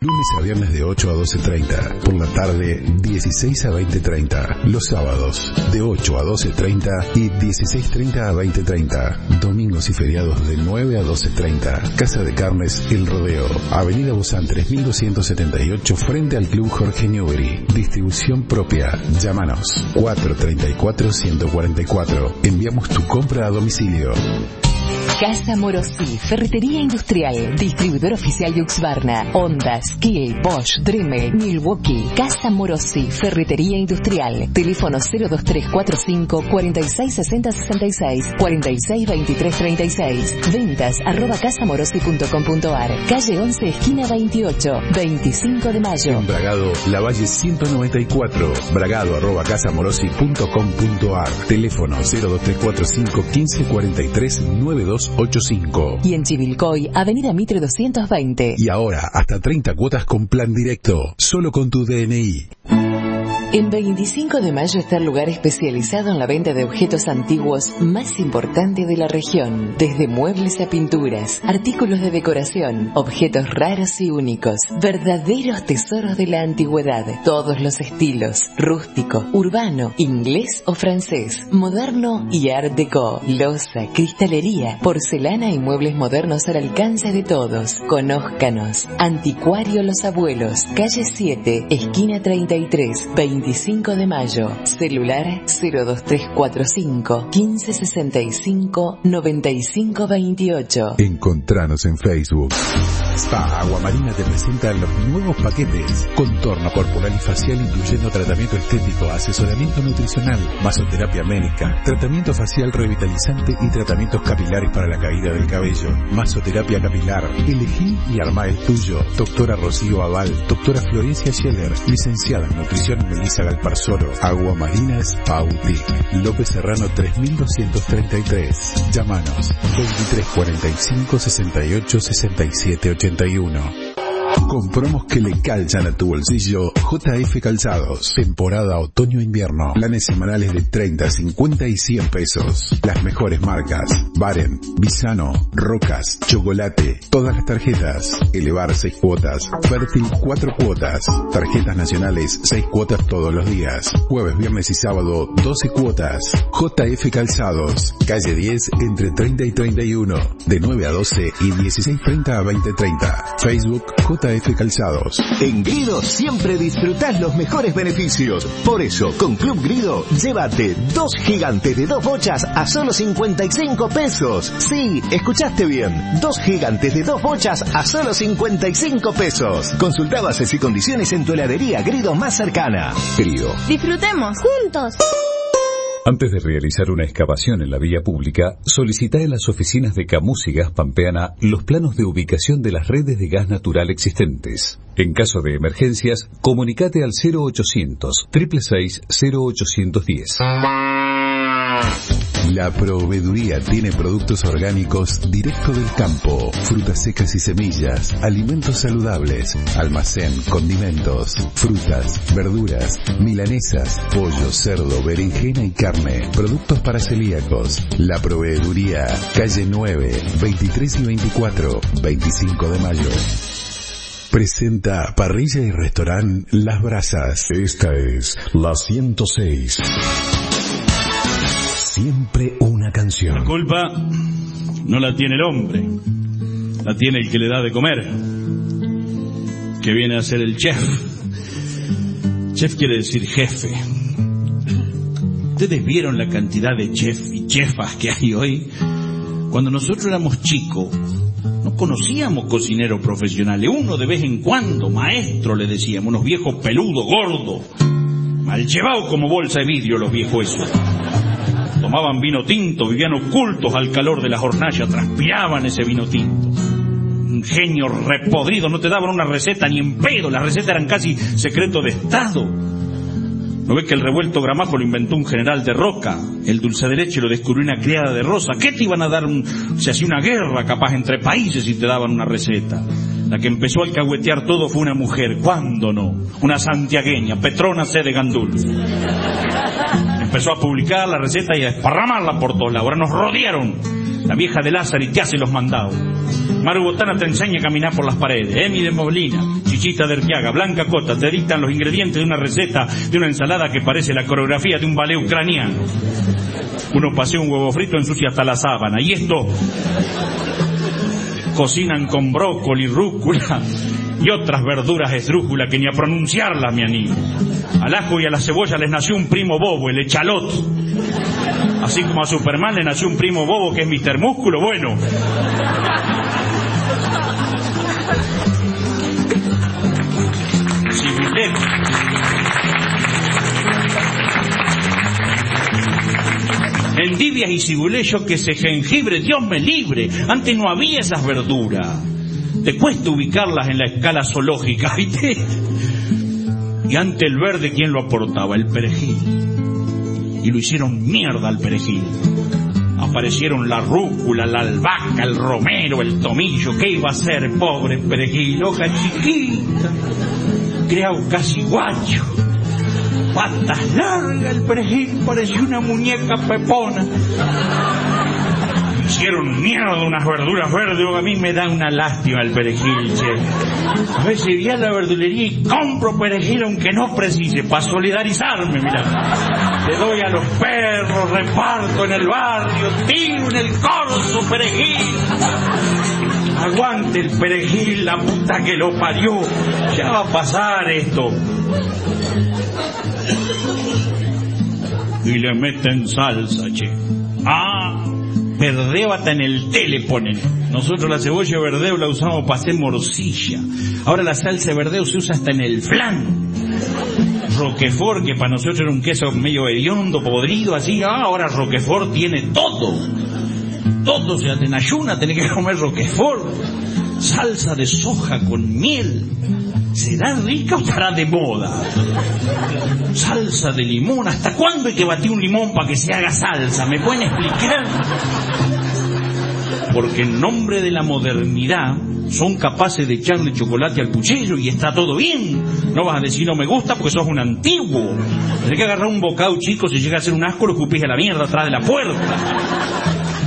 lunes a viernes de 8 a 12:30. Por la tarde, 16 a 20:30. Los sábados, de 8 a 12:30 y 16:30 a 20:30. Domingos y feriados de 9 a 12:30. Casa de Carnes El Rodeo. Avenida Bozán 3278 frente al Club Jorge Newbery. Distribución propia. Llámanos 434-144. Enviamos tu compra a domicilio. Casa Morosi, ferretería industrial, distribuidor oficial de Husqvarna, Honda, Skil, Bosch, Dremel, Milwaukee. Casa Morosi, ferretería industrial. Teléfono 02345 466066 462336. Ventas @casamorosi.com.ar. Calle 11, esquina 28, 25 de mayo. En Bragado, Lavalle 194. Bragado@casamorosi.com.ar. Teléfono 02345 1543 9285. Y en Chivilcoy, Avenida Mitre 220. Y ahora, hasta 30 cuotas con plan directo, solo con tu DNI. En 25 de mayo está el lugar especializado en la venta de objetos antiguos más importante de la región. Desde muebles a pinturas, artículos de decoración, objetos raros y únicos. Verdaderos tesoros de la antigüedad. Todos los estilos. Rústico, urbano, inglés o francés. Moderno y art déco. Loza, cristalería, porcelana y muebles modernos al alcance de todos. Conózcanos. Anticuario Los Abuelos. Calle 7, esquina 33, 25 de mayo. Celular 02345 1565 9528. Encontranos en Facebook. Spa Agua Marina te presenta los nuevos paquetes. Contorno corporal y facial incluyendo tratamiento estético, asesoramiento nutricional, masoterapia médica, tratamiento facial revitalizante y tratamientos capilares para la caída del cabello. Masoterapia capilar. Elegí y armá el tuyo. Doctora Rocío Aval, doctora Florencia Scheller, licenciada en nutrición Melissa Galparzoro. Agua Marina Spa Boutique. López Serrano 3233. Llámanos 2345 68 67 81. Con promos que le calzan a tu bolsillo, JF Calzados. Temporada otoño-invierno. Planes semanales de 30, 50 y 100 pesos. Las mejores marcas. Baren, Bisano, Rocas, Chocolate. Todas las tarjetas. Elevar 6 cuotas. Fértil 4 cuotas. Tarjetas nacionales 6 cuotas todos los días. Jueves, viernes y sábado 12 cuotas. JF Calzados. Calle 10 entre 30 y 31. De 9 a 12 y 16:30 a 20:30. Facebook JF Calzados. En Grido siempre disfrutás los mejores beneficios. Por eso, con Club Grido, llévate 2 gigantes de 2 bochas a solo 55 pesos. Sí, escuchaste bien. 2 gigantes de 2 bochas a solo 55 pesos. Consulta bases y condiciones en tu heladería Grido más cercana. Grido. Disfrutemos juntos. Antes de realizar una excavación en la vía pública, solicita en las oficinas de Camus y Gas Pampeana los planos de ubicación de las redes de gas natural existentes. En caso de emergencias, comunicate al 0800 666 0810. La proveeduría tiene productos orgánicos directo del campo, frutas secas y semillas, alimentos saludables, almacén, condimentos, frutas, verduras, milanesas, pollo, cerdo, berenjena y carne, productos para celíacos. La proveeduría, calle 9, 23 y 24, 25 de mayo. Presenta Parrilla y Restaurant Las Brasas. Esta es la 106. Siempre una canción. La culpa no la tiene el hombre, la tiene el que le da de comer, que viene a ser el chef. Chef quiere decir jefe. ¿Ustedes vieron la cantidad de chef y chefas que hay hoy? Cuando nosotros éramos chicos, no conocíamos cocineros profesionales. Uno de vez en cuando, maestro le decíamos, unos viejos peludos, gordos, mal llevados como bolsa de vidrio los viejos esos. Tomaban vino tinto, vivían ocultos al calor de la hornalla, transpiraban ese vino tinto. Un genio repodrido, no te daban una receta ni en pedo, las recetas eran casi secreto de Estado. ¿No ves que el revuelto gramajo lo inventó un general de Roca? El dulce de leche lo descubrió una criada de Rosa. ¿Qué te iban a dar? Se hacía una guerra capaz entre países si te daban una receta. La que empezó a alcahuetear todo fue una mujer, ¿cuándo no? Una santiagueña, Petrona C. de Gandul. Empezó a publicar la receta y a esparramarla por todos lados. Ahora nos rodearon La vieja de Lázaro te hace los mandados. Maru Botana te enseña a caminar por las paredes. Emi de Molina, Chichita de Erquiaga, Blanca Cota te dictan los ingredientes de una receta de una ensalada que parece la coreografía de un ballet ucraniano. Uno pasea un huevo frito, ensucia hasta la sábana. Y esto cocinan con brócoli, rúcula y otras verduras esdrújula que ni a pronunciarlas me animo. Al ajo y a la cebolla les nació un primo bobo, el echalot. Así como a Superman le nació un primo bobo que es Mr. Músculo. Bueno, endivias y cibulillo que se jengibre, Dios me libre. Antes no había esas verduras. Te cuesta ubicarlas en la escala zoológica. Y ante el verde, ¿quién lo aportaba? El perejil. Y lo hicieron mierda al perejil. Aparecieron la rúcula, la albahaca, el romero, el tomillo. ¿Qué iba a hacer, pobre perejil? Hoja chiquita, criado casi guacho, patas largas, el perejil parecía una muñeca pepona. Hicieron mierda unas verduras verdes. A mí me da una lástima el perejil, che. A veces voy a la verdulería y compro perejil aunque no precise, para solidarizarme, mira. Le doy a los perros, reparto en el barrio, tiro en el corso perejil. Aguante el perejil, la puta que lo parió. Ya va a pasar esto. Y le meten salsa, che. Verdeo hasta en el té le ponen. Nosotros la cebolla verdeo la usamos para hacer morcilla. Ahora la salsa de verdeo se usa hasta en el flan. Roquefort, que para nosotros era un queso medio hediondo, podrido, así. Ahora Roquefort tiene todo. Todo, o sea, en ayuna tenés que comer Roquefort. Salsa de soja con miel. ¿Será rica o estará de moda? Salsa de limón. ¿Hasta cuándo hay que batir un limón para que se haga salsa? ¿Me pueden explicar? Porque en nombre de la modernidad son capaces de echarle chocolate al puchero y está todo bien. No vas a decir no me gusta porque sos un antiguo. Tenés que agarrar un bocado chico, si llega a ser un asco lo escupís a la mierda atrás de la puerta.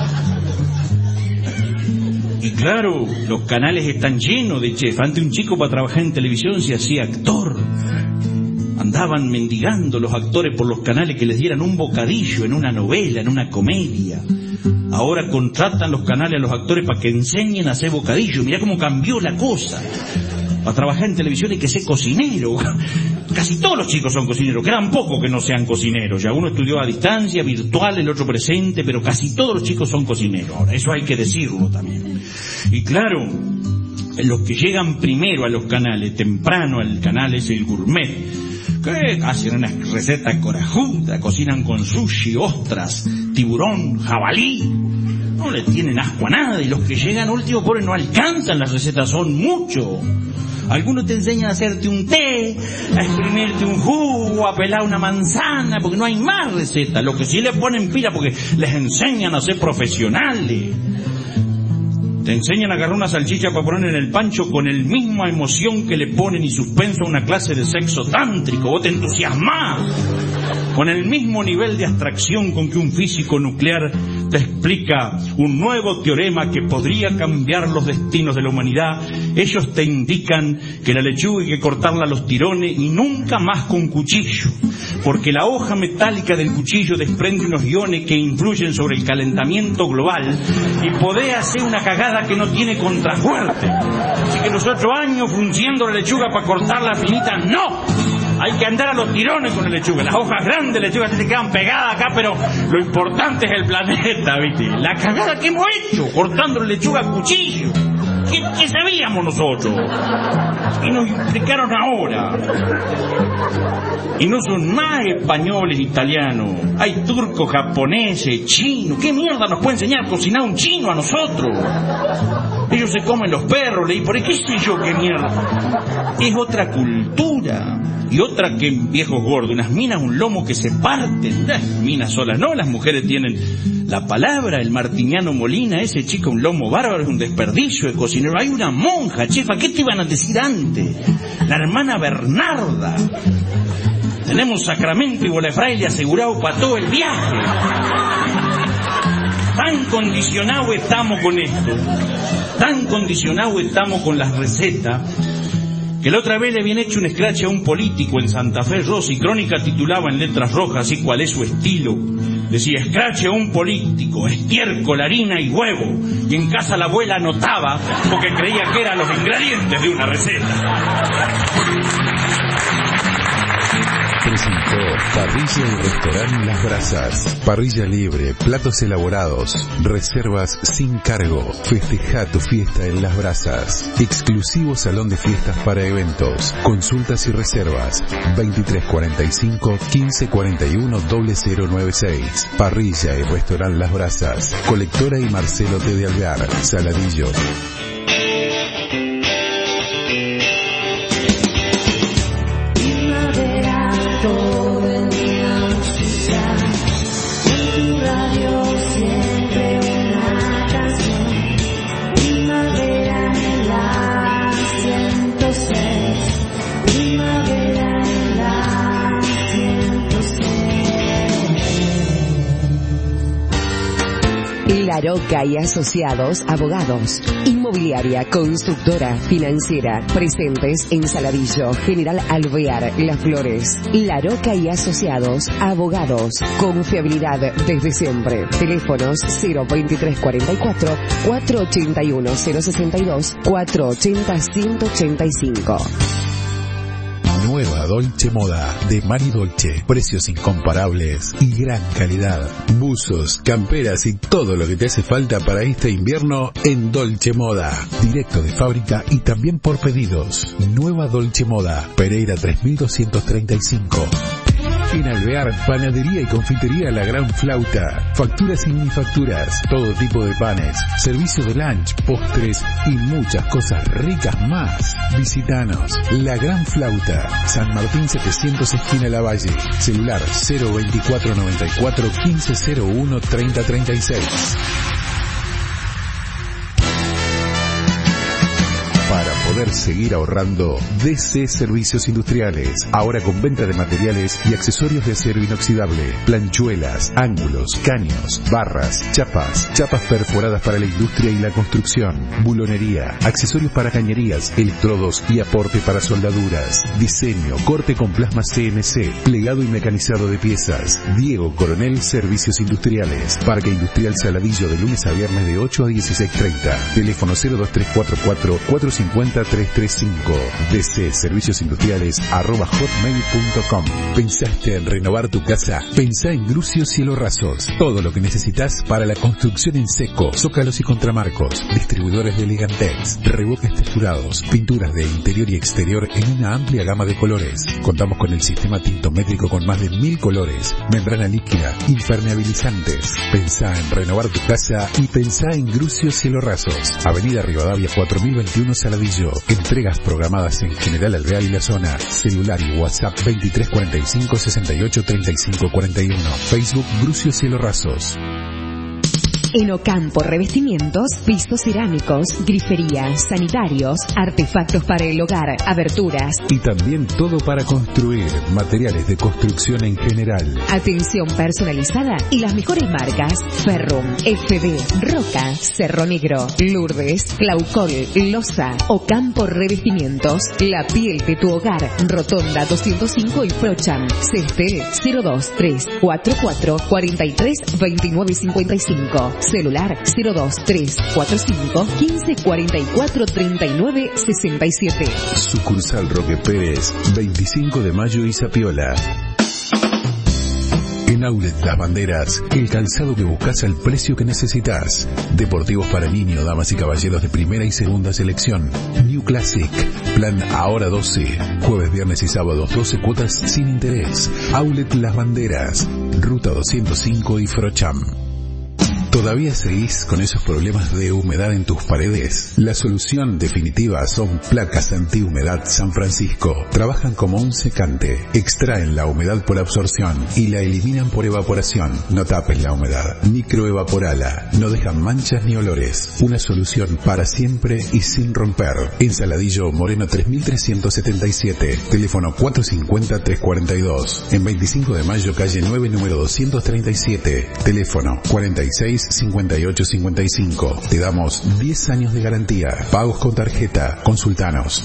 Y claro, los canales están llenos de chef. Antes un chico para trabajar en televisión se hacía actor. Andaban mendigando los actores por los canales que les dieran un bocadillo en una novela, en una comedia. Ahora contratan los canales a los actores para que enseñen a hacer bocadillo. Mirá cómo cambió la cosa. Para trabajar en televisión hay que ser cocinero. Casi todos los chicos son cocineros. Quedan pocos que no sean cocineros. Ya uno estudió a distancia, virtual, el otro presente, pero casi todos los chicos son cocineros. Ahora, eso hay que decirlo también. Y claro, los que llegan primero a los canales, temprano al canal, es el gourmet, que hacen unas recetas corajudas, cocinan con sushi, ostras, tiburón, jabalí. No le tienen asco a nada. Y los que llegan último, pobres, no alcanzan las recetas, son muchos. Algunos te enseñan a hacerte un té, a exprimirte un jugo, a pelar una manzana, porque no hay más recetas. Lo que sí le ponen pila porque les enseñan a ser profesionales. Te enseñan a agarrar una salchicha para poner en el pancho con el misma emoción que le ponen y suspenso a una clase de sexo tántrico. Vos te entusiasmás con el mismo nivel de abstracción con que un físico nuclear te explica un nuevo teorema que podría cambiar los destinos de la humanidad. Ellos te indican que la lechuga hay que cortarla a los tirones y nunca más con cuchillo, porque la hoja metálica del cuchillo desprende unos iones que influyen sobre el calentamiento global y podés hacer una cagada que no tiene contrafuerte. Así que los 8 años frunciendo la lechuga para cortarla finita, ¡no! Hay que andar a los tirones con la lechuga. Las hojas grandes de lechuga se quedan pegadas acá, pero lo importante es el planeta, ¿viste? La cagada que hemos hecho cortando la lechuga a cuchillo. ¿Qué sabíamos nosotros? Y nos explicaron ahora. Y no son más españoles, italianos. Hay turcos, japoneses, chinos. ¿Qué mierda nos puede enseñar a cocinar un chino a nosotros? Ellos se comen los perros, leí por ahí, qué sé yo, qué mierda. Es otra cultura. Y otra que viejos gordos, unas minas, un lomo que se parten. Las minas solas, no, las mujeres tienen la palabra. El Martiniano Molina, ese chico, un lomo bárbaro, es un desperdicio de cocinero. Hay una monja, chefa, ¿qué te iban a decir antes? La hermana Bernarda. Tenemos sacramento y bola de fraile asegurado para todo el viaje. Tan condicionados estamos con esto, tan condicionados estamos con las recetas, que la otra vez le habían hecho un scratch a un político en Santa Fe, Rossi, Crónica titulaba en letras rojas, así cuál es su estilo. Decía, scratch a un político, estiércol, harina y huevo. Y en casa la abuela anotaba porque creía que eran los ingredientes de una receta. Presentó Parrilla y Restaurante Las Brasas. Parrilla libre, platos elaborados, reservas sin cargo. Festeja tu fiesta en Las Brasas. Exclusivo salón de fiestas para eventos. Consultas y reservas 2345 1541 0096. Parrilla y Restaurante Las Brasas. Colectora y Marcelo T. de Alvear, Saladillo. Todo el día música, en tu radio siempre una canción. Primavera en la 106, primavera en la 106. La Roca y Asociados Abogados. Inmobiliaria, constructora, financiera. Presentes en Saladillo, General Alvear, Las Flores. La Roca y Asociados Abogados. Confiabilidad desde siempre. Teléfonos 02344 481 062 480 185. Nueva Dolce Moda de Mari Dolce. Precios incomparables y gran calidad. Buzos, camperas y todo lo que te hace falta para este invierno en Dolce Moda. Directo de fábrica y también por pedidos. Nueva Dolce Moda, Pereira 3235. En Alvear, panadería y confitería La Gran Flauta. Facturas y minifacturas, todo tipo de panes, servicio de lunch, postres y muchas cosas ricas más. Visítanos. La Gran Flauta, San Martín 700 esquina Lavalle. Celular 02494 1501 3036. Para poder seguir ahorrando, DC Servicios Industriales. Ahora con venta de materiales y accesorios de acero inoxidable. Planchuelas, ángulos, caños, barras, chapas perforadas para la industria y la construcción. Bulonería, accesorios para cañerías, electrodos y aporte para soldaduras. Diseño, corte con plasma CNC, plegado y mecanizado de piezas. Diego Coronel Servicios Industriales. Parque Industrial Saladillo de lunes a viernes de 8 a 16:30. Teléfono 02344 450 335. DC Servicios Industriales @hotmail.com. ¿Pensaste en renovar tu casa? Pensá en Grucio Cielo Rasos. Todo lo que necesitas para la construcción en seco, zócalos y contramarcos, distribuidores de Ligantex, revoques texturados, pinturas de interior y exterior en una amplia gama de colores. Contamos con el sistema tintométrico con más de 1000 colores, membrana líquida, impermeabilizantes. Pensá en renovar tu casa y pensá en Grucio Cielo Rasos. Avenida Rivadavia 4021 Saladillo. Entregas programadas en General Alvear y la zona. Celular y WhatsApp 2345 68 35 41. Facebook Grucio Cielo Rasos. En Ocampo Revestimientos, pisos cerámicos, griferías, sanitarios, artefactos para el hogar, aberturas. Y también todo para construir, materiales de construcción en general. Atención personalizada y las mejores marcas: Ferrum, FB, Roca, Cerro Negro, Lourdes, Claucol, Loza. Ocampo Revestimientos, la piel de tu hogar. Rotonda 205 y Procham. Ceste 02344 43 29 55. Celular 02345 1544 39 67. Sucursal Roque Pérez, 25 de mayo y Zapiola. En Outlet Las Banderas, el calzado que buscas al precio que necesitas. Deportivos para niños, damas y caballeros de primera y segunda selección. New Classic, plan ahora 12. Jueves, viernes y sábados 12 cuotas sin interés. Outlet Las Banderas, Ruta 205 y Frocham. ¿Todavía seguís con esos problemas de humedad en tus paredes? La solución definitiva son placas antihumedad San Francisco. Trabajan como un secante. Extraen la humedad por absorción y la eliminan por evaporación. No tapes la humedad. Microevaporala. No dejan manchas ni olores. Una solución para siempre y sin romper. En Saladillo, Moreno 3377. Teléfono 450-342. En 25 de mayo, calle 9, número 237. Teléfono 46 5855. Te damos 10 años de garantía. Pagos con tarjeta. Consultanos.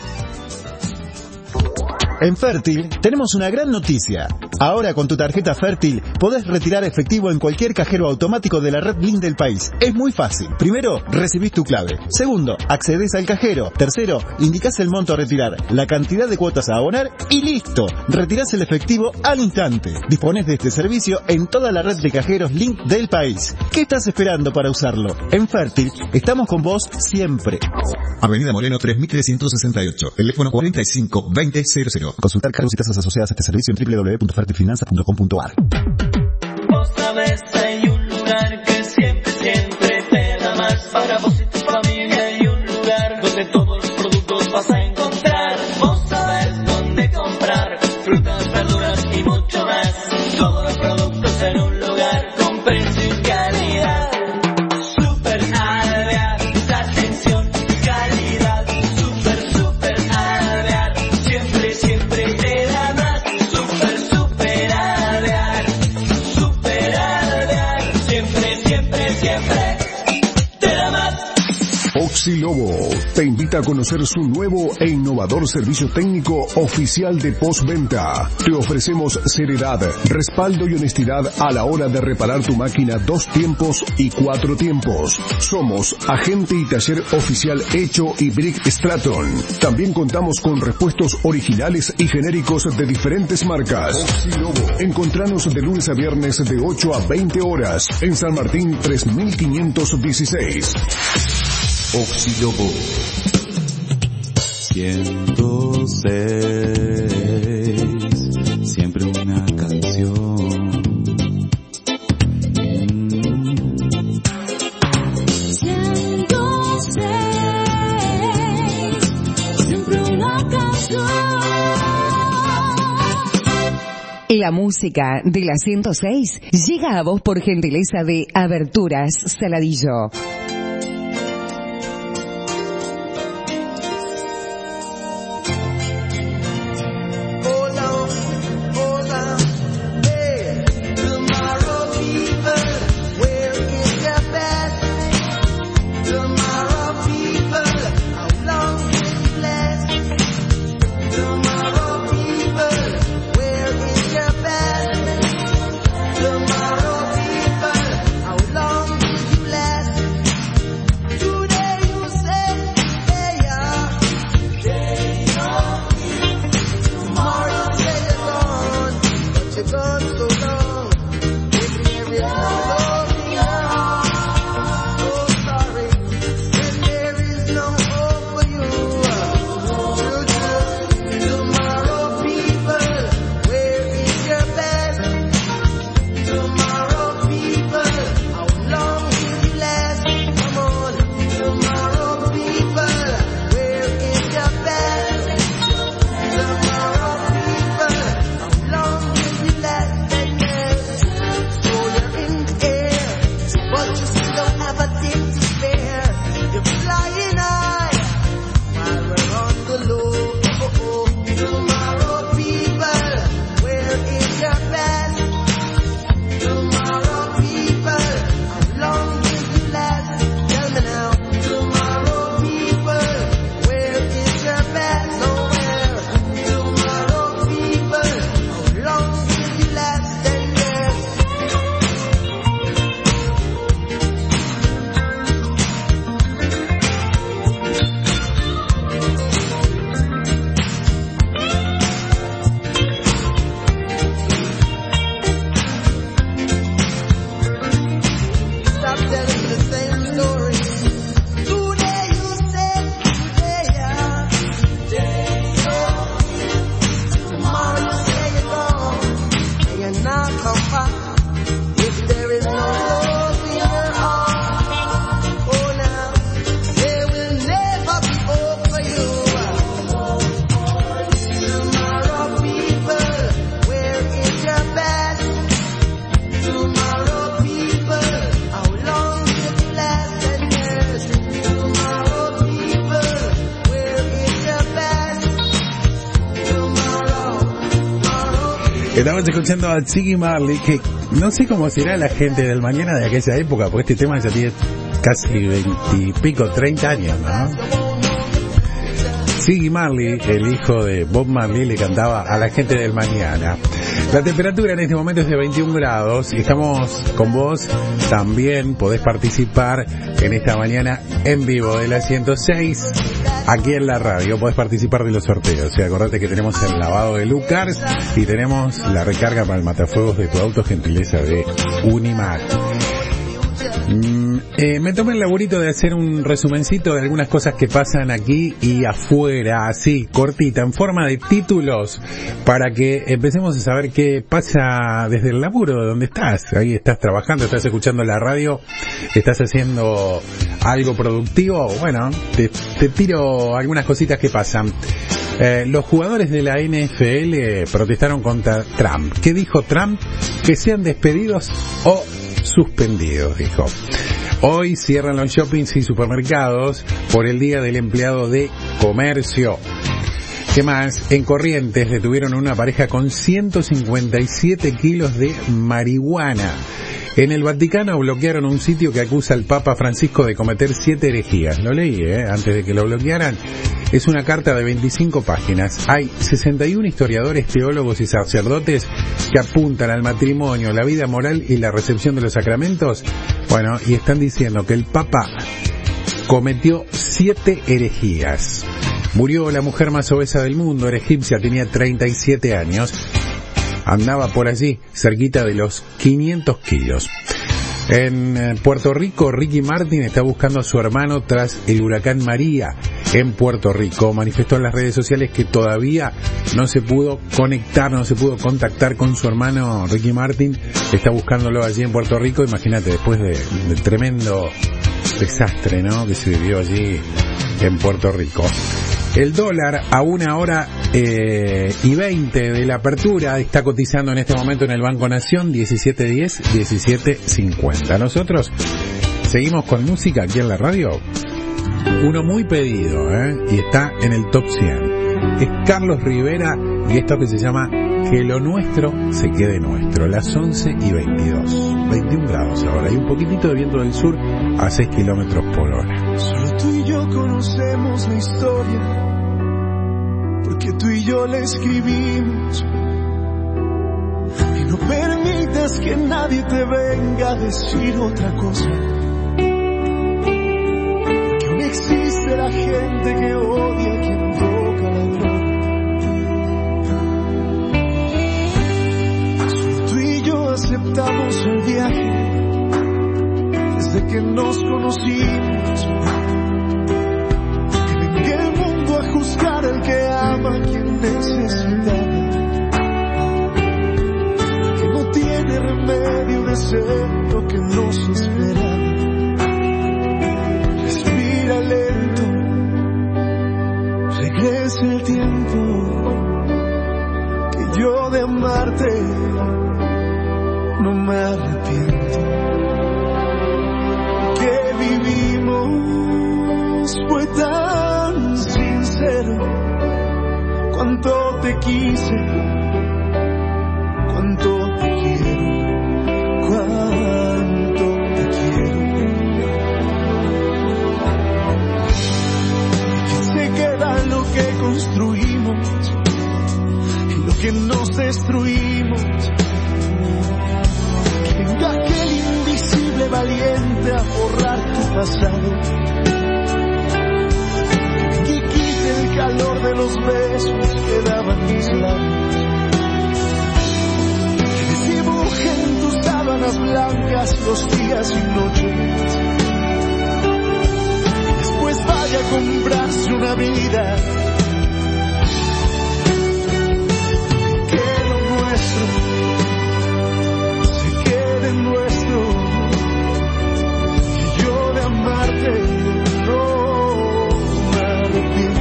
En Fértil tenemos una gran noticia. Ahora con tu tarjeta Fértil podés retirar efectivo en cualquier cajero automático de la red Link del país. Es muy fácil. Primero, recibís tu clave. Segundo, accedés al cajero. Tercero, indicás el monto a retirar, la cantidad de cuotas a abonar y listo. Retirás el efectivo al instante. Disponés de este servicio en toda la red de cajeros Link del país. ¿Qué estás esperando para usarlo? En Fértil estamos con vos siempre. Avenida Moreno 3368, teléfono 452000. Consultar cargos y tasas asociadas a este servicio en www.fertilfinanzas.com.ar. Vos sabés, hay un lugar que siempre te da más para vos y tu familia. Hay un lugar donde todos los productos vas a encontrar. Vos sabés dónde comprar frutas, verduras y mucho más. Todos los productos en un lugar con precio y calidad. Super Alvear, atención, calidad. Super Alvear, siempre te da más. Super Alvear, siempre te da más. Oxilobo te invita a conocer su nuevo e innovador servicio técnico oficial de postventa. Te ofrecemos seriedad, respaldo y honestidad a la hora de reparar tu máquina 2 tiempos y 4 tiempos. Somos agente y taller oficial Hecho y Brick Straton. También contamos con repuestos originales y genéricos de diferentes marcas. Oxilobo. Encontranos de lunes a viernes de 8 a 20 horas en San Martín 3516. Oxilobo 106, siempre una canción. 106, siempre una canción. La música de la 106 llega a vos por gentileza de Aberturas Saladillo. Estamos escuchando a Ziggy Marley, que No sé cómo será la gente del mañana de aquella época, porque este tema ya tiene casi 20 y pico, 30 años, ¿no? Ziggy Marley, el hijo de Bob Marley, le cantaba a la gente del mañana. La temperatura en este momento es de 21 grados y estamos con vos. También podés participar en esta mañana en vivo de la 106 aquí en la radio. Podés participar de los sorteos. Y acordate que tenemos el lavado de Lucars y tenemos la recarga para el matafuegos de tu auto, gentileza de Unimac. Me tomé el laburito de hacer un resumencito de algunas cosas que pasan aquí y afuera, así, cortita, en forma de títulos, para que empecemos a saber qué pasa desde el laburo, de dónde estás. Ahí estás trabajando, estás escuchando la radio, estás haciendo algo productivo. Bueno, te tiro algunas cositas que pasan. Los jugadores de la NFL protestaron contra Trump. ¿Qué dijo Trump? Que sean despedidos o suspendidos, dijo. Hoy cierran los shoppings y supermercados por el Día del Empleado de Comercio. ¿Qué más? En Corrientes detuvieron a una pareja con 157 kilos de marihuana. En el Vaticano bloquearon un sitio que acusa al Papa Francisco de cometer 7 herejías. Lo leí, antes de que lo bloquearan. Es una carta de 25 páginas. Hay 61 historiadores, teólogos y sacerdotes que apuntan al matrimonio, la vida moral y la recepción de los sacramentos. Bueno, y están diciendo que el Papa cometió 7 herejías. Murió la mujer más obesa del mundo, era egipcia, tenía 37 años. Andaba por allí, cerquita de los 500 kilos. En Puerto Rico, Ricky Martin está buscando a su hermano tras el huracán María en Puerto Rico. Manifestó en las redes sociales que todavía no se pudo conectar, no se pudo contactar con su hermano Ricky Martin. Está buscándolo allí en Puerto Rico. Imagínate, después del tremendo desastre, ¿no?, que se vivió allí en Puerto Rico. El dólar a 1:20 de la apertura está cotizando en este momento en el Banco Nación 17.10, 17.50. Nosotros seguimos con música aquí en la radio. Uno muy pedido, y está en el top 100. Es Carlos Rivera y esto que se llama Que lo nuestro se quede nuestro. Las 11:22. 21 grados ahora. Hay un poquitito de viento del sur a 6 kilómetros por hora. Solo tú y yo conocemos la historia, porque tú y yo la escribimos. Y no permitas que nadie te venga a decir otra cosa, porque aún existe la gente que odia a quien toca la droga. Solo tú y yo aceptamos el viaje desde que nos conocimos. Juzgar al que ama a quien necesita, que no tiene remedio de ser lo que nos espera. Respira lento, regresa el tiempo, que yo de amarte no me arrepiento. Que vivimos fue tan sincero, cuánto te quise, cuánto te quiero, cuánto te quiero. Que se queda lo que construimos y lo que nos destruimos. Que venga aquel invisible valiente a borrar tu pasado, el calor de los besos que daban mis labios, que dibujen tus sábanas blancas los días y noches, después vaya a comprarse una vida. Que lo nuestro se quede nuestro, que yo de amarte no me arrepiento.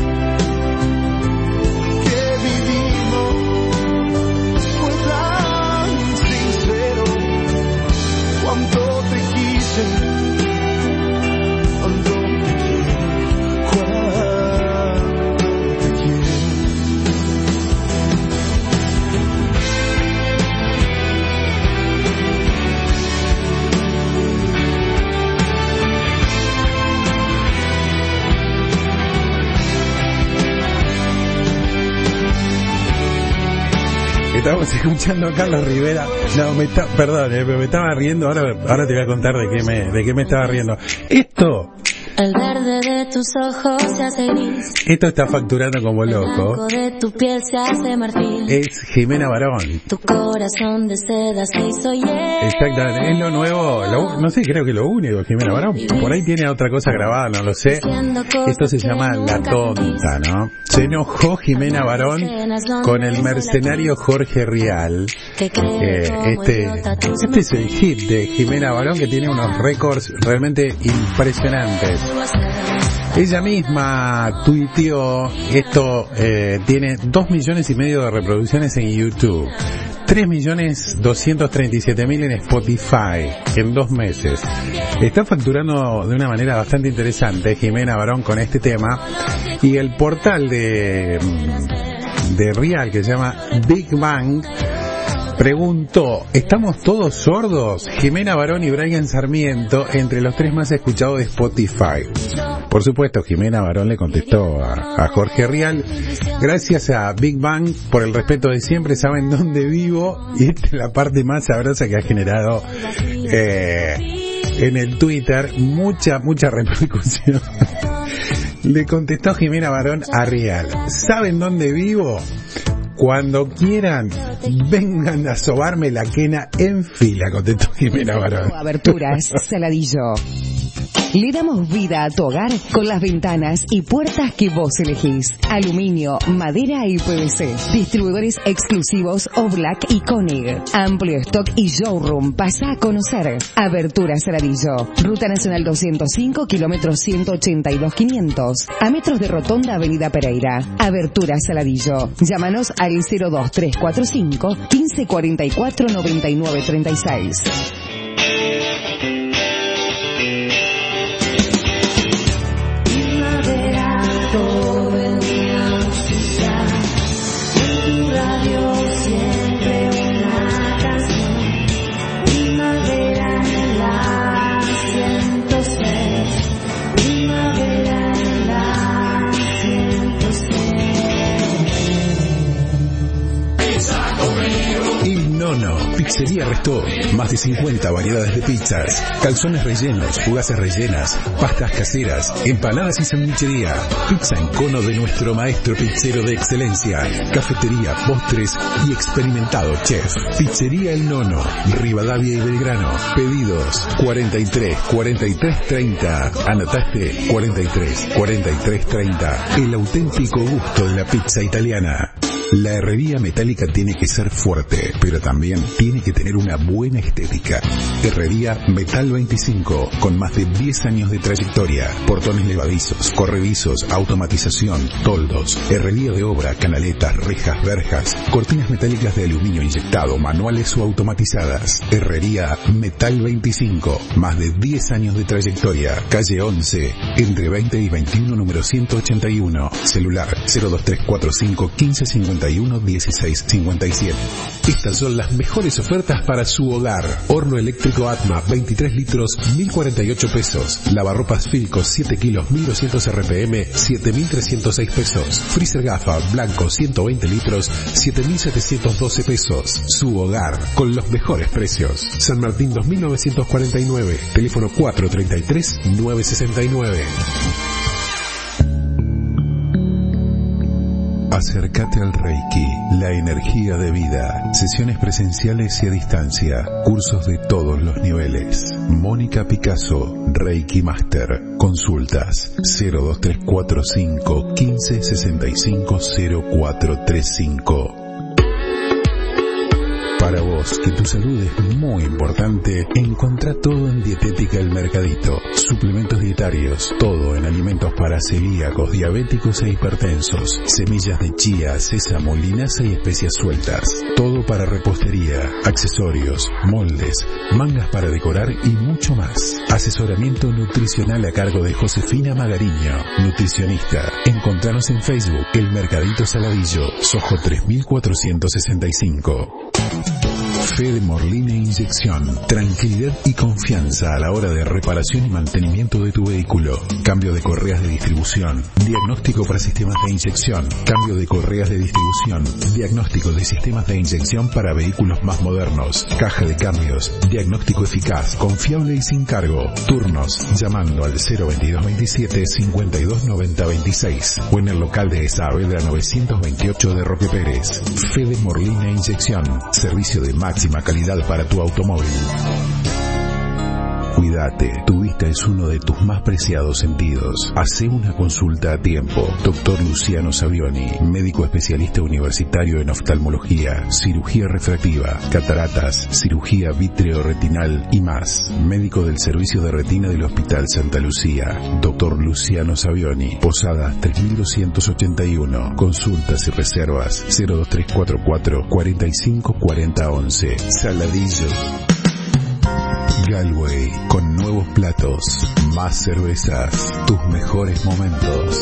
Cuánto te quise, cuánto te quiero, cuánto Estamos escuchando a Carlos Rivera. No, perdón, me estaba riendo. Ahora te voy a contar de qué me estaba riendo. El verde de tus ojos se hace gris. Esto está facturando como loco. El blanco de tu piel se hace marfil. Es Jimena Barón. Tu corazón de seda se hizo hielo. Exactamente, es lo nuevo, no sé, creo que lo único, Jimena Barón. Por ahí tiene otra cosa grabada, no lo sé. Esto se llama La Tonta, ¿no? Se enojó Jimena Barón con el mercenario Jorge Rial. Este es el hit de Jimena Barón, que tiene unos récords realmente impresionantes. Ella misma tuiteó, esto tiene 2,5 millones de reproducciones en YouTube, 3.237.000 en Spotify en 2 meses. Está facturando de una manera bastante interesante Jimena Barón con este tema, y el portal de Real, que se llama Big Bang, preguntó: ¿estamos todos sordos? Jimena Barón y Brian Sarmiento entre los 3 más escuchados de Spotify. Por supuesto, Jimena Barón le contestó a Jorge Rial: gracias a Big Bang por el respeto de siempre, saben dónde vivo, y esta es la parte más sabrosa que ha generado en el Twitter mucha repercusión. Le contestó Jimena Barón a Rial: ¿saben dónde vivo? Cuando quieran, vengan a sobarme la quena en fila, contestó Jimena Barón. Aberturas Saladillo. Le damos vida a tu hogar con las ventanas y puertas que vos elegís. Aluminio, madera y PVC. Distribuidores exclusivos Oblak y Koenig. Amplio stock y showroom. Pasa a conocer. Aberturas Saladillo. Ruta Nacional 205, kilómetros 182.500. A metros de Rotonda, Avenida Pereira. Aberturas Saladillo. Llámanos al 02345 1544 9936. Pizzería Restó, más de 50 variedades de pizzas, calzones rellenos, fugaces rellenas, pastas caseras, empanadas y sandwichería, pizza en cono de nuestro maestro pizzero de excelencia, cafetería, postres y experimentado chef. Pizzería El Nono, Rivadavia y Belgrano. Pedidos 43 43 30. ¿Anotaste? 43 43 30. El auténtico gusto de la pizza italiana. La herrería metálica tiene que ser fuerte, pero también tiene que tener una buena estética. Herrería Metal 25, con más de 10 años de trayectoria. Portones levadizos, corredizos, automatización, toldos, herrería de obra, canaletas, rejas, verjas, cortinas metálicas de aluminio inyectado, manuales o automatizadas. Herrería Metal 25, más de 10 años de trayectoria. Calle 11, entre 20 y 21, número 181. Celular 02345 1551 1657. Estas son las mejores ofertas para su hogar. Horno eléctrico Atma 23 litros 1048 pesos. Lavarropas Filco 7 kilos 1200 RPM 7306 pesos. Freezer Gafa blanco 120 litros 7712 pesos. Su hogar con los mejores precios. San Martín 2949. Teléfono 433 969. Acércate al Reiki, la energía de vida, sesiones presenciales y a distancia, cursos de todos los niveles. Mónica Picasso, Reiki Master, consultas 02345 1565 0435. Para vos, que tu salud es muy importante, encontrá todo en Dietética El Mercadito. Suplementos dietarios, todo en alimentos para celíacos, diabéticos e hipertensos. Semillas de chía, sésamo, linaza y especias sueltas. Todo para repostería, accesorios, moldes, mangas para decorar y mucho más. Asesoramiento nutricional a cargo de Josefina Magariño, nutricionista. Encontranos en Facebook, El Mercadito Saladillo, Sojo 3465. Fede Morlina Inyección. Tranquilidad y confianza a la hora de reparación y mantenimiento de tu vehículo. Cambio de correas de distribución. Diagnóstico para sistemas de inyección. Cambio de correas de distribución. Diagnóstico de sistemas de inyección para vehículos más modernos. Caja de cambios. Diagnóstico eficaz, confiable y sin cargo. Turnos llamando al 02227 529026 o en el local de Saavedra 928 de Roque Pérez. Fede Morlina Inyección. Servicio de máxima calidad para tu automóvil. Cuídate, tu vista es uno de tus más preciados sentidos. Hacé una consulta a tiempo. Dr. Luciano Savioni, médico especialista universitario en oftalmología, cirugía refractiva, cataratas, cirugía vitreoretinal y más. Médico del servicio de retina del Hospital Santa Lucía. Dr. Luciano Savioni, Posadas 3281. Consultas y reservas 02344 45 40 11. Saladillo. Galway, con nuevos platos, más cervezas, tus mejores momentos.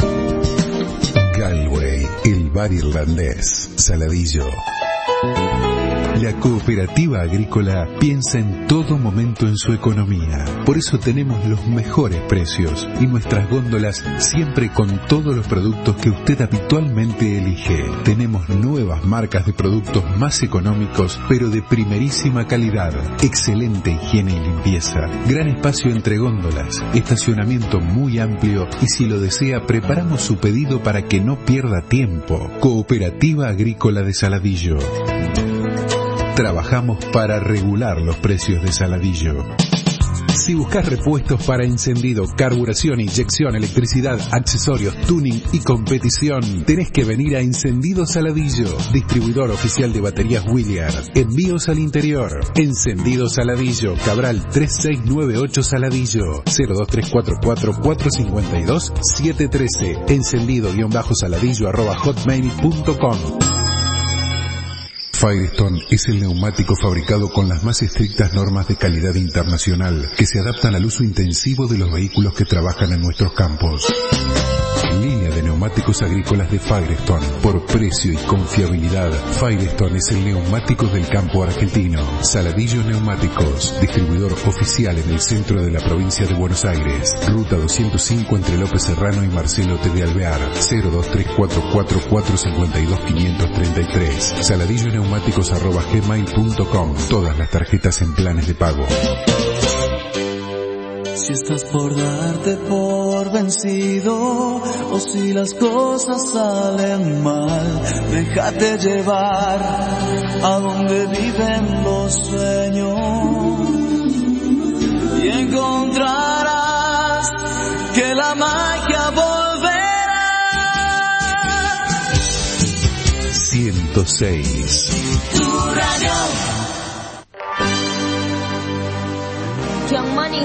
Galway, el bar irlandés, Saladillo. La Cooperativa Agrícola piensa en todo momento en su economía. Por eso tenemos los mejores precios y nuestras góndolas siempre con todos los productos que usted habitualmente elige. Tenemos nuevas marcas de productos más económicos, pero de primerísima calidad. Excelente higiene y limpieza. Gran espacio entre góndolas. Estacionamiento muy amplio y si lo desea, preparamos su pedido para que no pierda tiempo. Cooperativa Agrícola de Saladillo. Trabajamos para regular los precios de Saladillo. Si buscas repuestos para encendido, carburación, inyección, electricidad, accesorios, tuning y competición, tenés que venir a Encendido Saladillo, distribuidor oficial de baterías Williard. Envíos al interior. Encendido Saladillo, Cabral 3698 Saladillo, 02344 452 713. Encendido-saladillo@hotmail.com. Firestone es el neumático fabricado con las más estrictas normas de calidad internacional que se adaptan al uso intensivo de los vehículos que trabajan en nuestros campos. Línea de neumáticos agrícolas de Firestone. Por precio y confiabilidad, Firestone es el neumático del campo argentino. Saladillo Neumáticos, distribuidor oficial en el centro de la provincia de Buenos Aires. Ruta 205 entre López Serrano y Marcelo T. de Alvear. 02344 452 533. saladilloneumáticos@gmail.com. Todas las tarjetas en planes de pago. Si estás por darte por vencido o si las cosas salen mal, déjate llevar a donde viven los sueños y encontrarás que la magia volverá. 106. Tu radio. Young Money.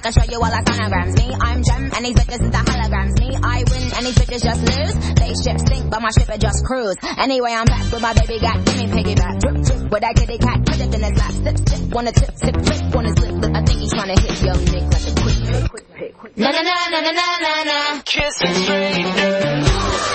can show you all like anagrams. Me, I'm gem, and these bitches is the holograms. Me, I win, and these bitches just lose. They ship sink, but my ship it just cruise. Anyway, I'm back with my baby got, give me piggyback. Drip, drip, with that kitty cat, put it in his lap. Sip, sip, wanna tip, sip, flip, on his lip. I think he's trying to hit your nick like a quick pick. Na na na na na na na na. Kissing strangers.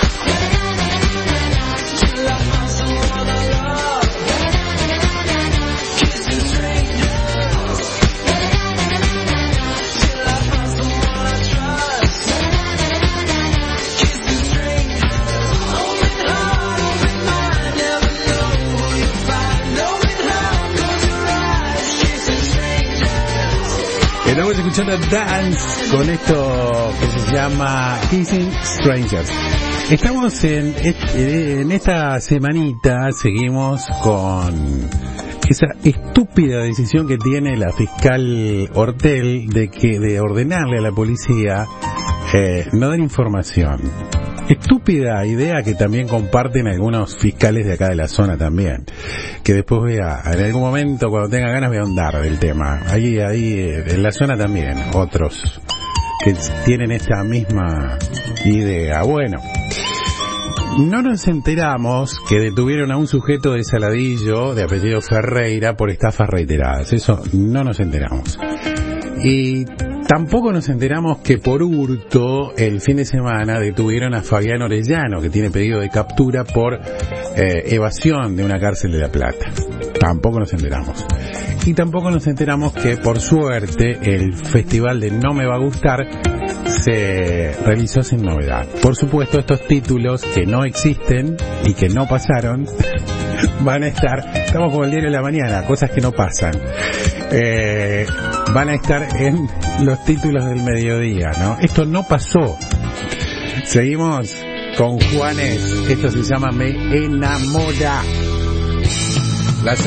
Estamos escuchando Dance con esto que se llama Kissing Strangers. Estamos en esta semanita, seguimos con esa estúpida decisión que tiene la fiscal Hortel de ordenarle a la policía no dar información. Estúpida idea que también comparten algunos fiscales de acá de la zona también, que después voy en algún momento, cuando tenga ganas, voy a ahondar del tema. Ahí en la zona también otros que tienen esa misma idea. Bueno, no nos enteramos que detuvieron a un sujeto de Saladillo de apellido Ferreira por estafas reiteradas. Eso no nos enteramos. Y tampoco nos enteramos que por hurto el fin de semana detuvieron a Fabián Orellano, que tiene pedido de captura por evasión de una cárcel de La Plata. Tampoco nos enteramos. Y tampoco nos enteramos que por suerte el festival de No Me Va a Gustar se realizó sin novedad. Por supuesto, estos títulos que no existen y que no pasaron van a estar, estamos como el diario de la mañana, cosas que no pasan. Van a estar en los títulos del mediodía, ¿no? Esto no pasó. Seguimos con Juanes. Esto se llama Me Enamora. Las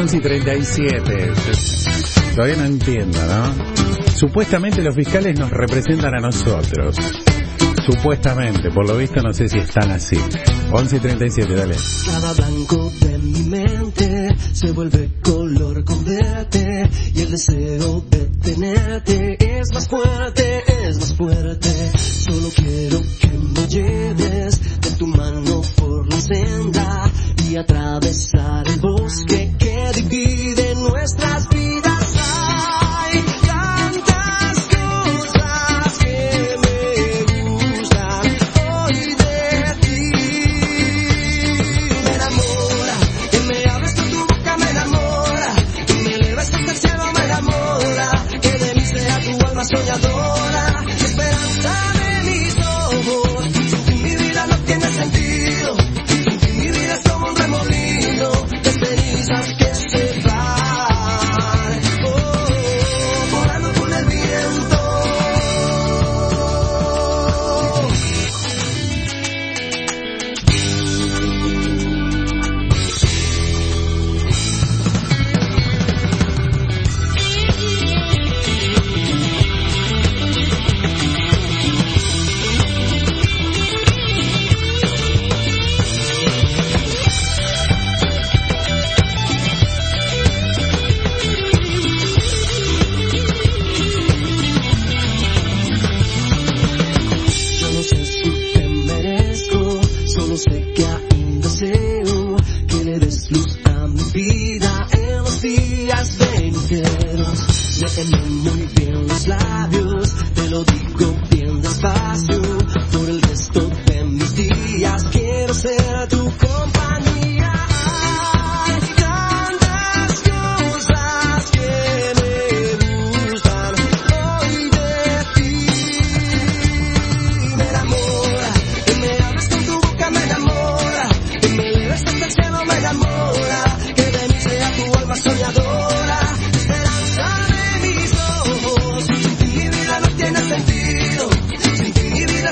11:37. Todavía no entiendo, ¿no? Supuestamente los fiscales nos representan a nosotros. Supuestamente, por lo visto no sé si están así. 11:37, dale. Cada blanco de mi mente se vuelve color con verte, y el deseo de tenerte es más fuerte, es más fuerte. Solo quiero que me lleves de tu mano por la senda y atravesar el bosque que divide nuestras vidas. Hay tantas cosas que me gustan hoy de ti. Me enamora, que me hables con tu boca, me enamora, que me eleves hasta el cielo, me enamora, que de mí sea tu alma soñadora, esperanza de mis ojos. Sin ti mi vida no tiene sentido, sin ti mi vida es como un remolino de cenizas que se van, volando con el viento. Yo no sé si te merezco, solo sé que aún deseo que le des luz a mi vida en los días venideros. Léeme muy bien los labios, te lo digo bien despacio, por el resto de mis días quiero ser tu compañía. Hay tantas cosas que me gustan hoy de ti. Me enamora, que me hables con tu boca, me enamora, que me eleves hasta el cielo, me enamora, que de mí sea tu alma soñadora, esperanza de mis ojos. Sin ti mi vida no tiene sentido, sin ti mi vida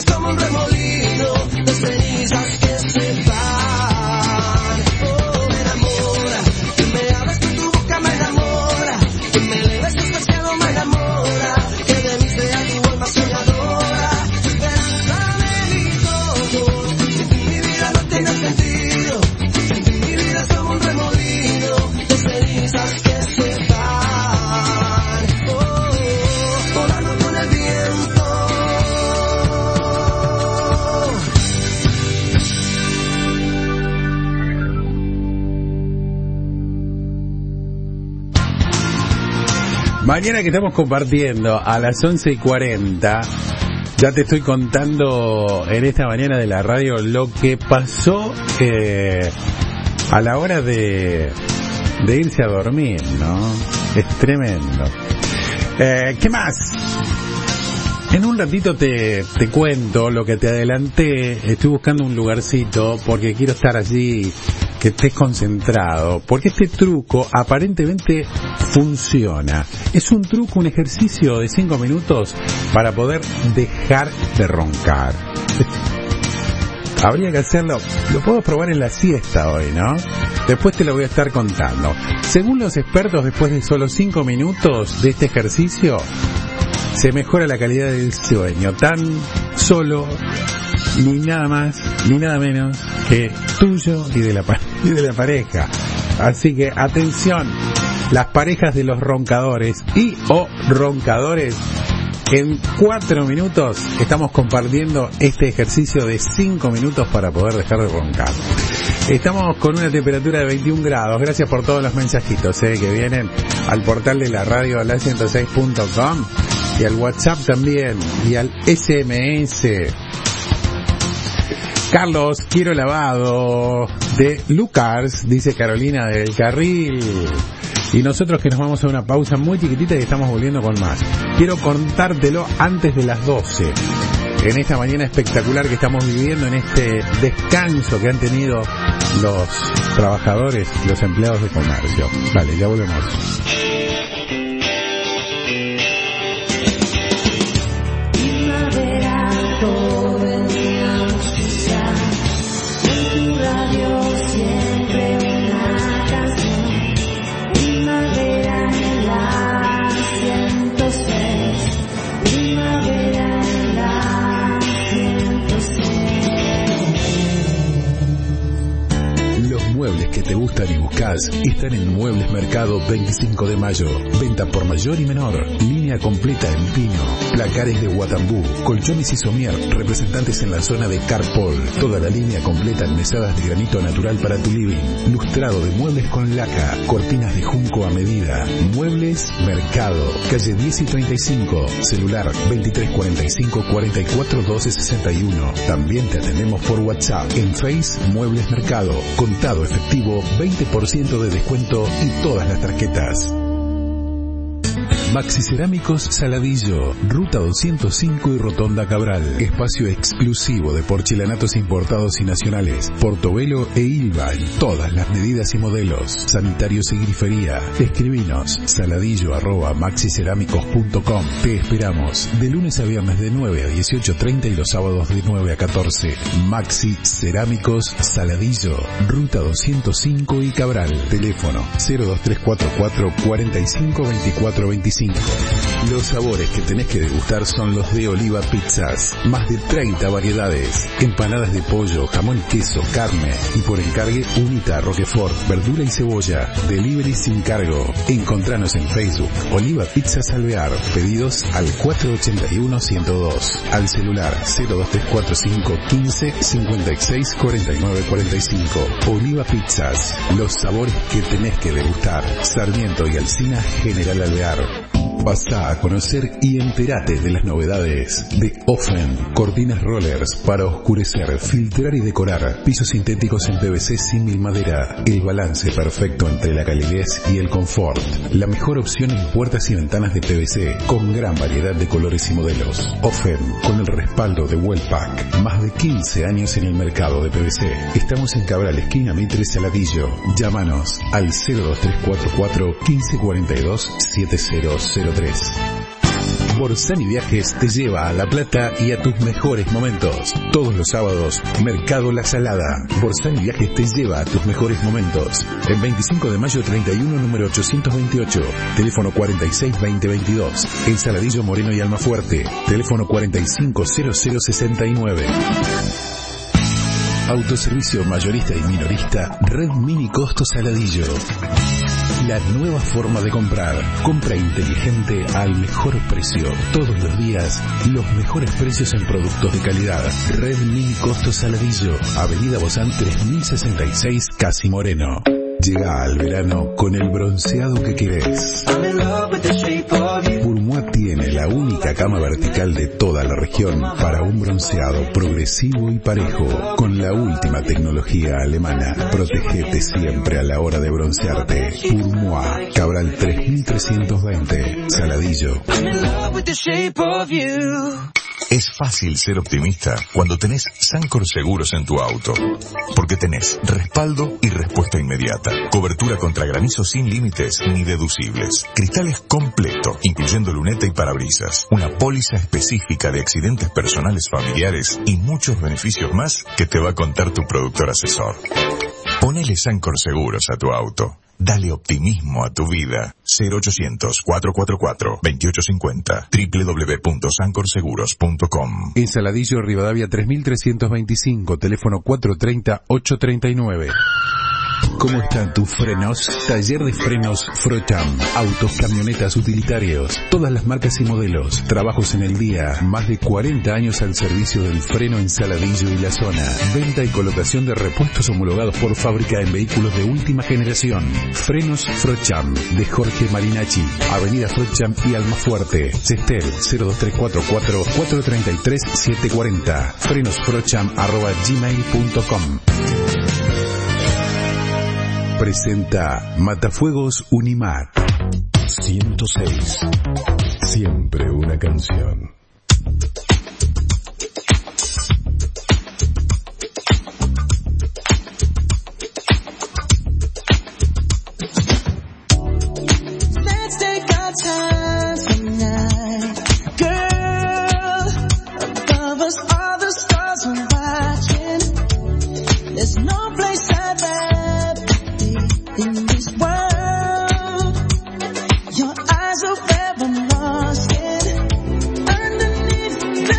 Mañana que estamos compartiendo a las 11:40, ya te estoy contando en esta mañana de la radio lo que pasó a la hora de irse a dormir, ¿no? Es tremendo. ¿Qué más? En un ratito te cuento lo que te adelanté. Estoy buscando un lugarcito porque quiero estar allí, que estés concentrado, porque este truco aparentemente funciona. Es un truco, un ejercicio de 5 minutos para poder dejar de roncar. Habría que hacerlo, lo puedo probar en la siesta hoy, ¿no? Después te lo voy a estar contando. Según los expertos, después de solo 5 minutos de este ejercicio, se mejora la calidad del sueño, tan solo, ni nada más, ni nada menos que tuyo y de la pareja. Así que atención, las parejas de los roncadores y o roncadores, en 4 minutos estamos compartiendo este ejercicio de 5 minutos para poder dejar de roncar. Estamos con una temperatura de 21 grados. Gracias por todos los mensajitos que vienen al portal de la radio, a la106.com, y al WhatsApp también, y al SMS. Carlos, quiero lavado de Lucas, dice Carolina del Carril. Y nosotros que nos vamos a una pausa muy chiquitita y estamos volviendo con más. Quiero contártelo antes de las 12. En esta mañana espectacular que estamos viviendo, en este descanso que han tenido los trabajadores, los empleados de comercio. Vale, ya volvemos. Que te gustan y buscas están en Muebles Mercado 25 de Mayo. Venta por mayor y menor. Línea completa en pino. Placares de Guatambú. Colchones y somier. Representantes en la zona de Carpol. Toda la línea completa en mesadas de granito natural para tu living. Lustrado de muebles con laca. Cortinas de junco a medida. Muebles Mercado. Calle 10 y 35. Celular 2345 44 12 61. También te atendemos por WhatsApp. En Face Muebles Mercado. Contado efectivo, 20% de descuento y todas las tarjetas. Maxi Cerámicos Saladillo, Ruta 205 y Rotonda Cabral. Espacio exclusivo de porcelanatos importados y nacionales. Portobelo e Ilva en todas las medidas y modelos. Sanitarios y grifería. Escribinos saladillo@maxicerámicos.com. Te esperamos de lunes a viernes de 9 a 18:30 y los sábados de 9 a 14. Maxi Cerámicos Saladillo, Ruta 205 y Cabral. Teléfono 02344 45 24 25. Los sabores que tenés que degustar son los de Oliva Pizzas. Más de 30 variedades. Empanadas de pollo, jamón y queso, carne. Y por encargue, unita, roquefort, verdura y cebolla. Delivery sin cargo. Encontranos en Facebook. Oliva Pizzas Alvear. Pedidos al 481-102. Al celular 02345 15 56 49 45. Oliva Pizzas. Los sabores que tenés que degustar. Sarmiento y Alsina, General Alvear. Pasa a conocer y entérate de las novedades de Ofen. Cortinas rollers para oscurecer, filtrar y decorar. Pisos sintéticos en PVC símil madera. El balance perfecto entre la calidez y el confort. La mejor opción en puertas y ventanas de PVC con gran variedad de colores y modelos. Ofen, con el respaldo de Wellpack. Más de 15 años en el mercado de PVC. Estamos en Cabral, esquina Mitre Saladillo. Llámanos al 02344 1542 7003. Borsani Viajes te lleva a La Plata y a tus mejores momentos. Todos los sábados, Mercado La Salada. Borsani Viajes te lleva a tus mejores momentos. En 25 de mayo 31, número 828. Teléfono 462022. En Saladillo, Moreno y Almafuerte. Teléfono 450069. Autoservicio mayorista y minorista Red Mini Costo Saladillo. La nueva forma de comprar. Compra inteligente al mejor precio. Todos los días, los mejores precios en productos de calidad. Red Mini Costo Saladillo. Avenida Bozán 3066, Casi Moreno. Llega al verano con el bronceado que querés. Purmois tiene la única cama vertical de toda la región para un bronceado progresivo y parejo. Con la última tecnología alemana, protegete siempre a la hora de broncearte. Purmois, Cabral 3320, Saladillo. Es fácil ser optimista cuando tenés Sancor Seguros en tu auto. Porque tenés respaldo y respuesta inmediata. Cobertura contra granizo sin límites ni deducibles. Cristales completo, incluyendo luneta y parabrisas. Una póliza específica de accidentes personales familiares y muchos beneficios más que te va a contar tu productor asesor. Ponele Sancor Seguros a tu auto. Dale optimismo a tu vida. 0800-444-2850. www.sancorseguros.com. En Saladillo, Rivadavia 3325, teléfono 430-839. ¿Cómo están tus frenos? Taller de frenos Frocham. Autos, camionetas, utilitarios. Todas las marcas y modelos. Trabajos en el día. Más de 40 años al servicio del freno en Saladillo y la zona. Venta y colocación de repuestos homologados por fábrica en vehículos de última generación. Frenos Frocham, de Jorge Marinacci. Avenida Frocham y Almafuerte. Cestel 02344 433 740. frenosfrocham@gmail.com. Presenta Matafuegos Unimat. 106. Siempre una canción. Let's take our time tonight, girl. Above us all the stars are watching. There's no place I'd rather in this world. Your eyes are where I'm lost in. Underneath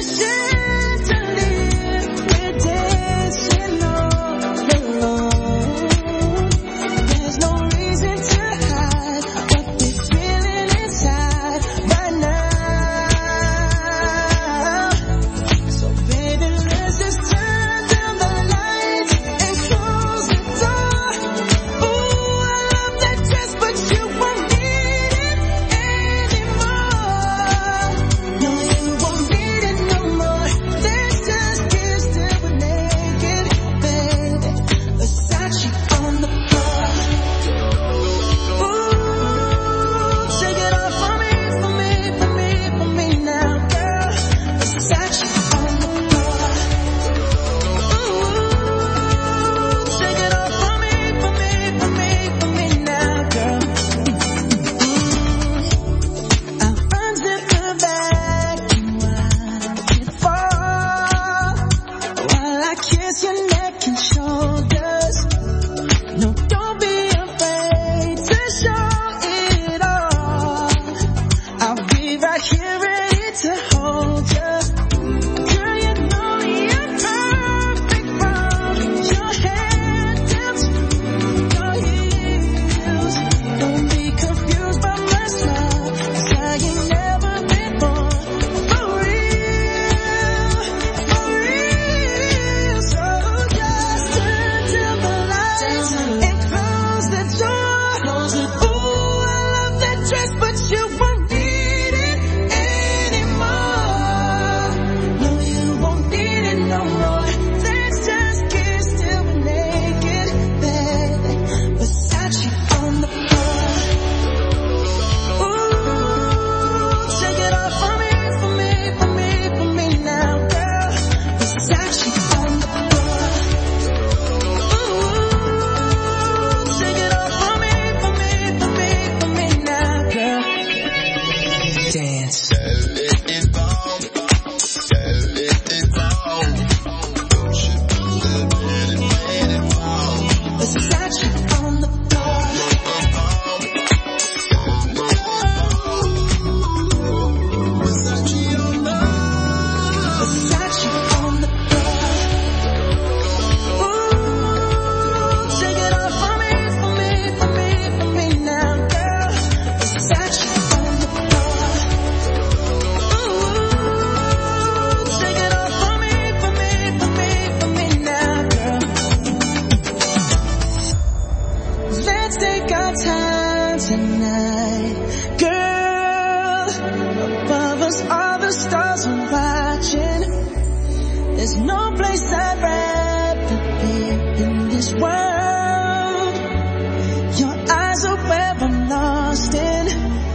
all the stars are watching. There's no place I'd rather be in this world. Your eyes are where I'm lost in.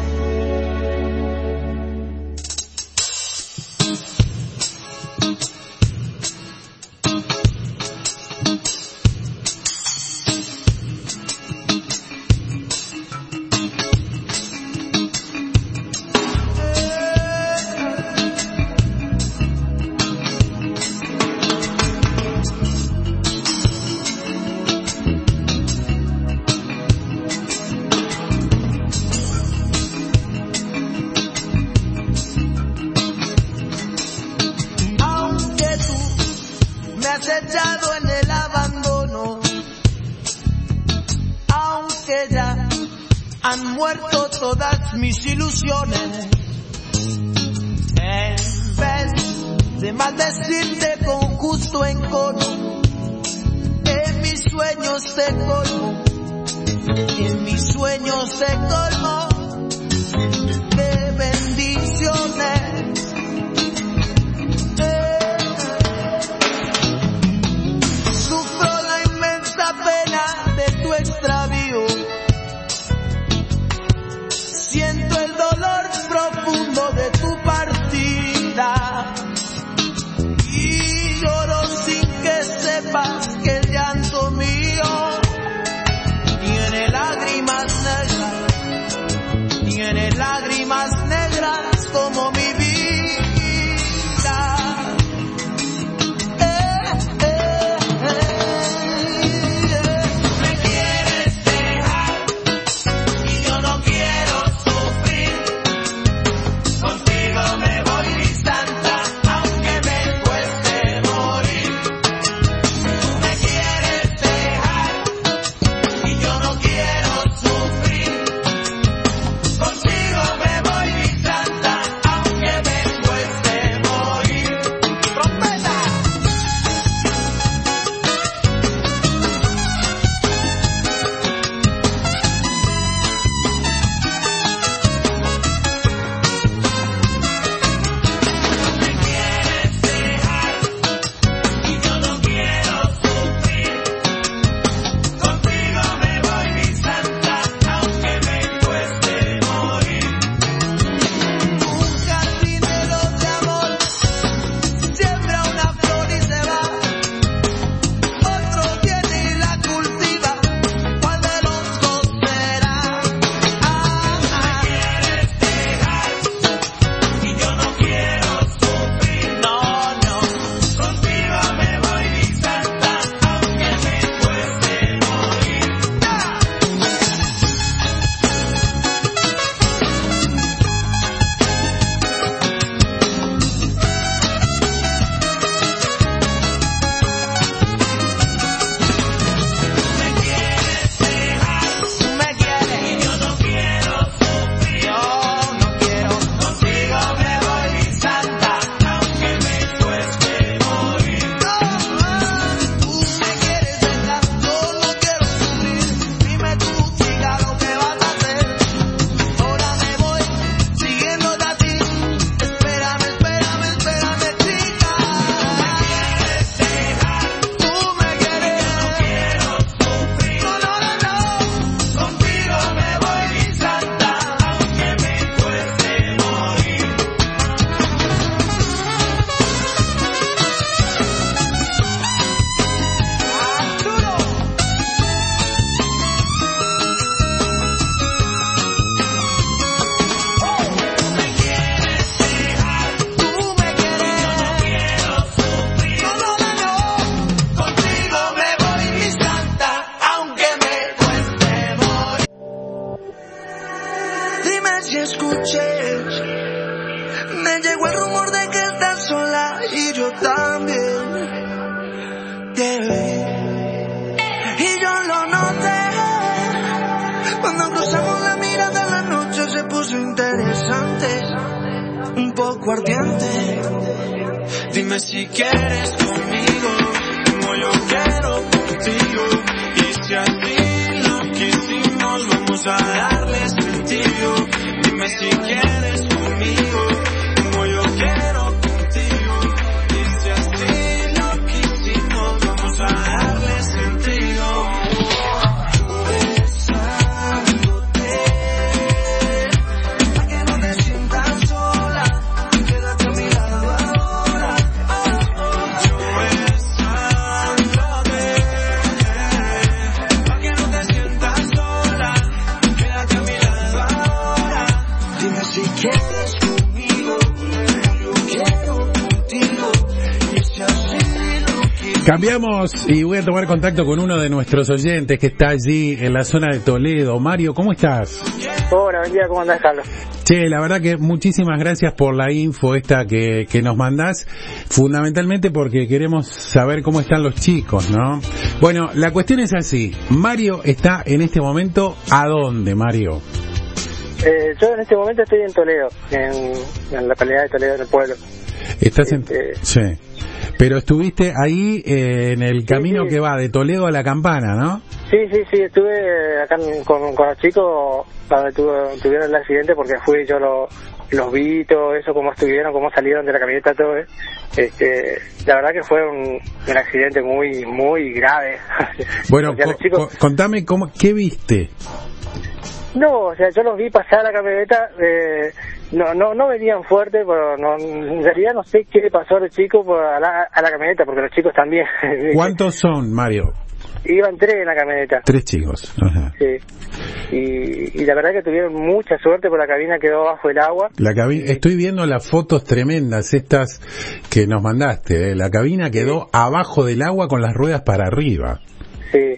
Echado en el abandono, aunque ya han muerto todas mis ilusiones. En vez de maldecirte con justo encono, en mis sueños te colmo, en mis sueños te colmo de bendiciones. Pena de tu extravío, siento el dolor profundo de tu partida y lloro sin que sepas que el llanto mío tiene lágrimas negras como mi vida. Dime si quieres conmigo, como yo quiero contigo. Y si así lo quisimos, vamos a darle sentido. Dime si quieres conmigo, como yo Cambiamos y voy a tomar contacto con uno de nuestros oyentes que está allí en la zona de Toledo. Mario, ¿cómo estás? Hola, buen día, ¿cómo andás, Carlos? Che, la verdad que muchísimas gracias por la info esta que nos mandás, fundamentalmente porque queremos saber cómo están los chicos, ¿no? Bueno, la cuestión es así, Mario está en este momento, ¿a dónde, Mario? Yo en este momento estoy en Toledo, en la localidad de Toledo, en el pueblo. ¿Estás en...? Sí. Pero estuviste ahí en el camino que va de Toledo a La Campana, ¿no? Sí, estuve acá con los chicos cuando tuvieron el accidente, porque fui, yo los vi, todo eso, cómo estuvieron, cómo salieron de la camioneta, todo. La verdad que fue un accidente muy, muy grave. Bueno, contame, ¿qué viste? No, o sea, yo los vi pasar la camioneta, no venían fuerte, pero en realidad no sé qué le pasó a los chicos a la camioneta, porque los chicos también. ¿Cuántos son, Mario? Iban 3 en la camioneta. 3 chicos. Ajá. Sí. Y la verdad que tuvieron mucha suerte, porque la cabina quedó bajo el agua. Estoy viendo las fotos tremendas estas que nos mandaste. La cabina quedó abajo del agua con las ruedas para arriba. Sí.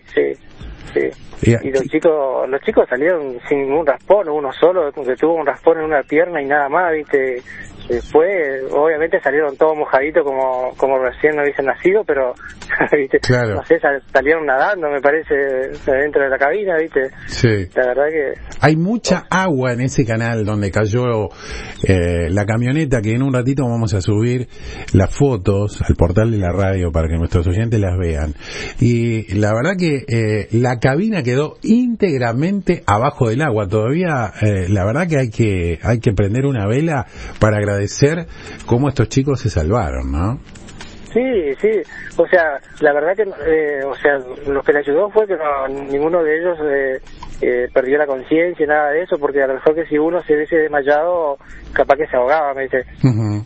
Y los chicos salieron sin ningún raspón, uno solo que tuvo un raspón en una pierna y nada más, ¿viste? Después, obviamente salieron todos mojaditos como recién no hubiesen nacido, pero, ¿viste? Claro. No sé, salieron nadando, me parece, dentro de la cabina, ¿viste? Sí. La verdad que... Hay mucha agua en ese canal donde cayó la camioneta, que en un ratito vamos a subir las fotos al portal de la radio para que nuestros oyentes las vean. Y la verdad que la cabina quedó íntegramente abajo del agua. Todavía, la verdad que hay que prender una vela para agradecer cómo estos chicos se salvaron, ¿no? Sí, o sea, la verdad que, lo que le ayudó fue que ninguno de ellos perdió la conciencia, nada de eso, porque a lo mejor que si uno se hubiese desmayado, capaz que se ahogaba, me dice. Uh-huh.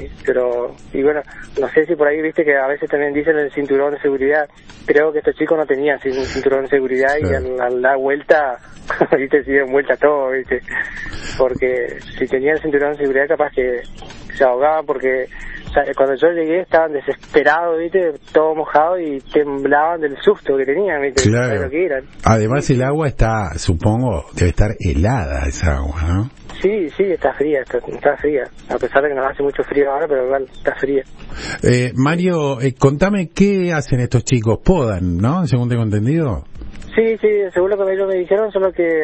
Y bueno, no sé si por ahí viste que a veces también dicen el cinturón de seguridad. Creo que estos chicos no tenían cinturón de seguridad, sí. Y al dar vuelta, viste, se dieron vuelta todo, viste, porque si tenían el cinturón de seguridad capaz que se ahogaban, porque cuando yo llegué estaban desesperados, ¿viste? Todo mojado y temblaban del susto que tenían, ¿viste? Claro. Lo que eran. Además el agua está, supongo, debe estar helada esa agua, ¿no? Sí, está fría, está fría. A pesar de que nos hace mucho frío ahora, pero igual está fría. Mario, contame qué hacen estos chicos. Podan, ¿no? Según tengo entendido. Sí, según lo que ellos me dijeron, son los que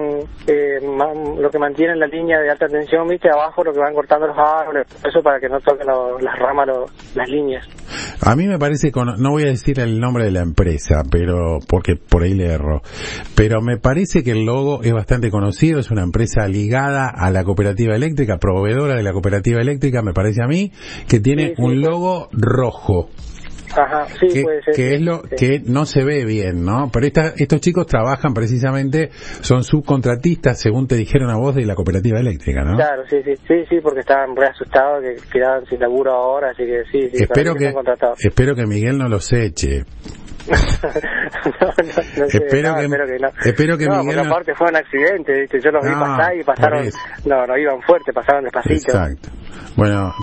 lo que mantienen la línea de alta tensión, viste, abajo, lo que van cortando los árboles, eso para que no toquen las ramas, las líneas. A mí me parece, no voy a decir el nombre de la empresa, pero porque por ahí le erro, pero me parece que el logo es bastante conocido, es una empresa ligada a la cooperativa eléctrica, proveedora de la cooperativa eléctrica, me parece a mí, que tiene un logo rojo. Ajá, sí, puede ser. Que es lo que no se ve bien, ¿no? Pero estos chicos trabajan precisamente, son subcontratistas, según te dijeron a vos, de la cooperativa eléctrica, ¿no? Claro, sí, porque estaban re asustados, que quedaban sin laburo ahora, así que sí. Espero que Miguel no los eche. Espero que Miguel porque aparte fue un accidente, ¿viste? Yo los vi pasar y pasaron, no iban fuerte, pasaron despacito. Exacto. Bueno,